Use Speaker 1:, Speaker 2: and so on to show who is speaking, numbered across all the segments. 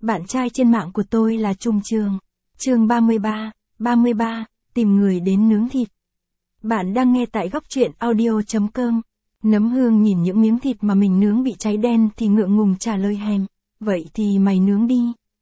Speaker 1: Bạn trai trên mạng của tôi là Trung Trường. Chương 33, tìm người đến nướng thịt. Bạn đang nghe tại góc truyện audio.com. Nấm Hương nhìn những miếng thịt mà mình nướng bị cháy đen thì ngượng ngùng trả lời hèm. Vậy thì mày nướng đi.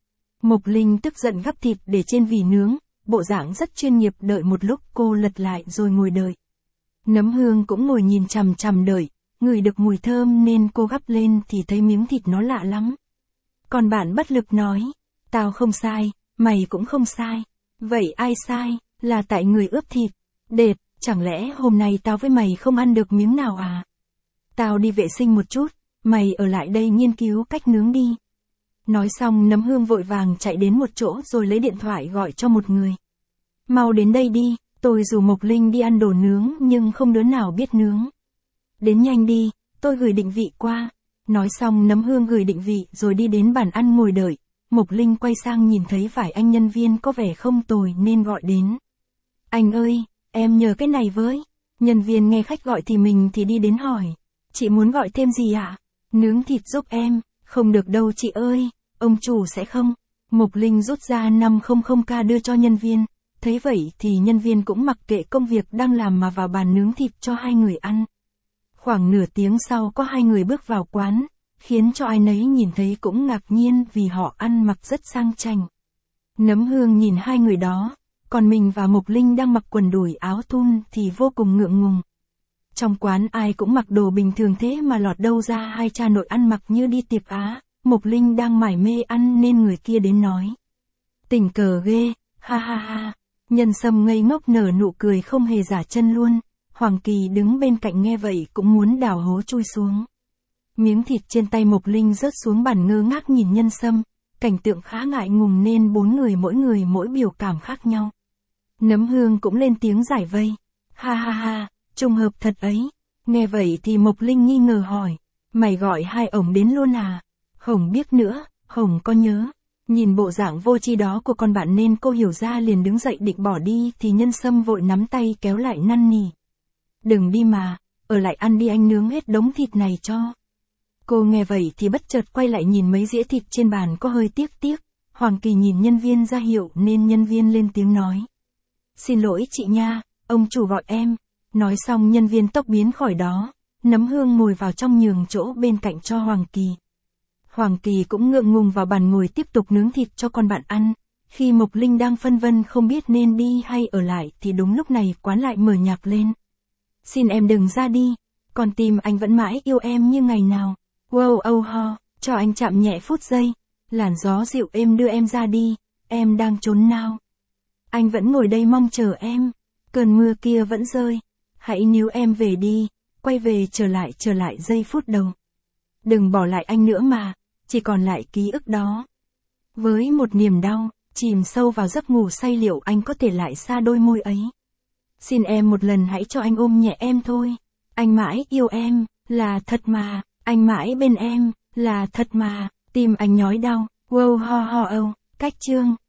Speaker 1: Mộc Linh tức giận gắp thịt để trên vỉ nướng, bộ dạng rất chuyên nghiệp. Đợi một lúc cô lật lại rồi ngồi đợi. Nấm Hương cũng ngồi nhìn chằm chằm đợi, ngửi được mùi thơm nên cô gắp lên thì thấy miếng thịt nó lạ lắm. Còn bạn bất lực nói, tao không sai, mày cũng không sai. Vậy ai sai, là tại người ướp thịt. Đệt, chẳng lẽ hôm nay tao với mày không ăn được miếng nào à? Tao đi vệ sinh một chút, mày ở lại đây nghiên cứu cách nướng đi. Nói xong Nấm Hương vội vàng chạy đến một chỗ rồi lấy điện thoại gọi cho một người. Mau đến đây đi, tôi rủ Mộc Linh đi ăn đồ nướng nhưng không đứa nào biết nướng. Đến nhanh đi, tôi gửi định vị qua. Nói xong Nấm Hương gửi định vị rồi đi đến bàn ăn ngồi đợi. Mộc Linh quay sang nhìn thấy vài anh nhân viên có vẻ không tồi nên gọi đến. Anh ơi, em nhờ cái này với. Nhân viên nghe khách gọi thì mình thì đi đến hỏi. Chị muốn gọi thêm gì ạ? Nướng thịt giúp em. Không được đâu chị ơi, ông chủ sẽ không. Mộc Linh rút ra 500k đưa cho nhân viên. Thấy vậy thì nhân viên cũng mặc kệ công việc đang làm mà vào bàn nướng thịt cho hai người ăn. Khoảng nửa tiếng sau có hai người bước vào quán, khiến cho ai nấy nhìn thấy cũng ngạc nhiên vì họ ăn mặc rất sang chảnh. Nấm Hương nhìn hai người đó, còn mình và Mộc Linh đang mặc quần đùi áo thun thì vô cùng ngượng ngùng. Trong quán ai cũng mặc đồ bình thường thế mà lọt đâu ra hai cha nội ăn mặc như đi tiệc Á. Mộc Linh đang mải mê ăn nên người kia đến nói. Tình cờ ghê, ha ha ha. Nhân Sâm ngây ngốc nở nụ cười không hề giả chân luôn. Hoàng Kỳ đứng bên cạnh nghe vậy cũng muốn đào hố chui xuống. Miếng thịt trên tay Mộc Linh rớt xuống bàn ngơ ngác nhìn Nhân Sâm. Cảnh tượng khá ngại ngùng nên bốn người mỗi biểu cảm khác nhau. Nấm Hương cũng lên tiếng giải vây. Ha ha ha, trùng hợp thật ấy. Nghe vậy thì Mộc Linh nghi ngờ hỏi. Mày gọi hai ổng đến luôn à? Hổng biết nữa, Hổng có nhớ. Nhìn bộ dạng vô tri đó của con bạn nên cô hiểu ra liền đứng dậy định bỏ đi thì Nhân Sâm vội nắm tay kéo lại năn nỉ. Đừng đi mà, ở lại ăn đi anh nướng hết đống thịt này cho. Cô nghe vậy thì bất chợt quay lại nhìn mấy dĩa thịt trên bàn có hơi tiếc. Hoàng Kỳ nhìn nhân viên ra hiệu nên nhân viên lên tiếng nói. Xin lỗi chị nha, ông chủ gọi em. Nói xong nhân viên tốc biến khỏi đó. Nấm Hương ngồi vào trong nhường chỗ bên cạnh cho Hoàng Kỳ. Hoàng Kỳ cũng ngượng ngùng vào bàn ngồi tiếp tục nướng thịt cho con bạn ăn. Khi Mộc Linh đang phân vân không biết nên đi hay ở lại thì đúng lúc này quán lại mở nhạc lên. Xin em đừng ra đi, con tim anh vẫn mãi yêu em như ngày nào. Wow oh ho, cho anh chạm nhẹ phút giây. Làn gió dịu êm đưa em ra đi, em đang trốn nào. Anh vẫn ngồi đây mong chờ em, cơn mưa kia vẫn rơi. Hãy níu em về đi, quay về trở lại giây phút đầu. Đừng bỏ lại anh nữa mà, chỉ còn lại ký ức đó. Với một niềm đau, chìm sâu vào giấc ngủ say liệu anh có thể lại xa đôi môi ấy. Xin em một lần hãy cho anh ôm nhẹ em thôi. Anh mãi yêu em, là thật mà. Anh mãi bên em, là thật mà. Tim anh nhói đau. Wow ho ho oh. Cách chương